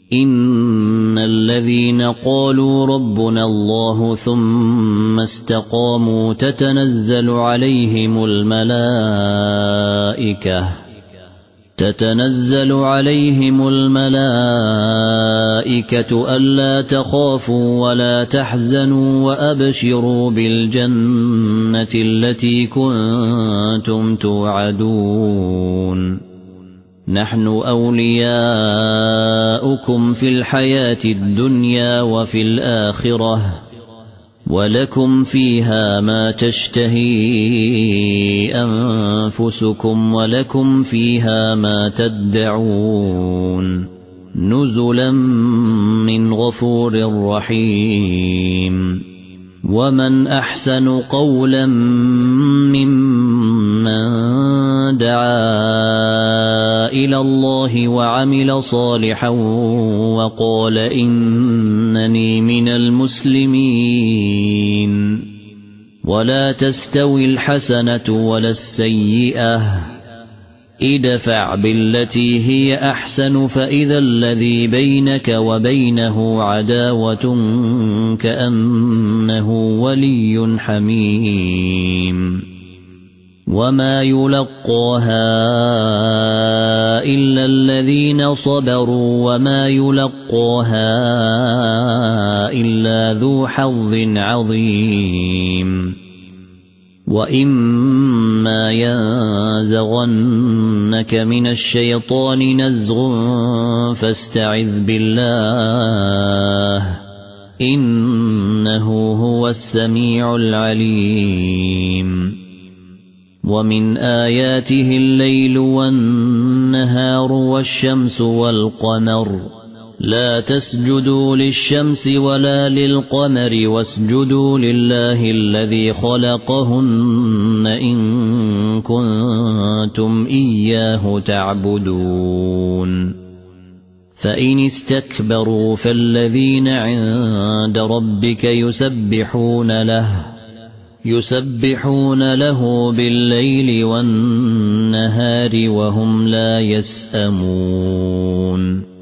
إن الذين قالوا ربنا الله ثم استقاموا تتنزل عليهم الملائكة ألا تخافوا ولا تحزنوا وأبشروا بالجنة التي كنتم توعدون نحن أولياؤكم في الحياة الدنيا وفي الآخرة ولكم فيها ما تشتهي أنفسكم ولكم فيها ما تدعون نزلا من غفور رحيم ومن أحسن قولا ممن دعا إلى الله وعمل صالحا وقال إنني من المسلمين ولا تستوي الحسنة ولا السيئة ادفع بالتي هي أحسن فإذا الذي بينك وبينه عداوة كأنه ولي حميم وما يلقاها إلا الذين صبروا وما يلقاها إلا ذو حظ عظيم وإما ينزغنك من الشيطان نزغ فاستعذ بالله إنه هو السميع العليم ومن آياته الليل والنهار والشمس والقمر لا تسجدوا للشمس ولا للقمر واسجدوا لله الذي خلقهن إن كنتم إياه تعبدون فإن استكبروا فالذين عند ربك يسبحون له بالليل والنهار وهم لا يسأمون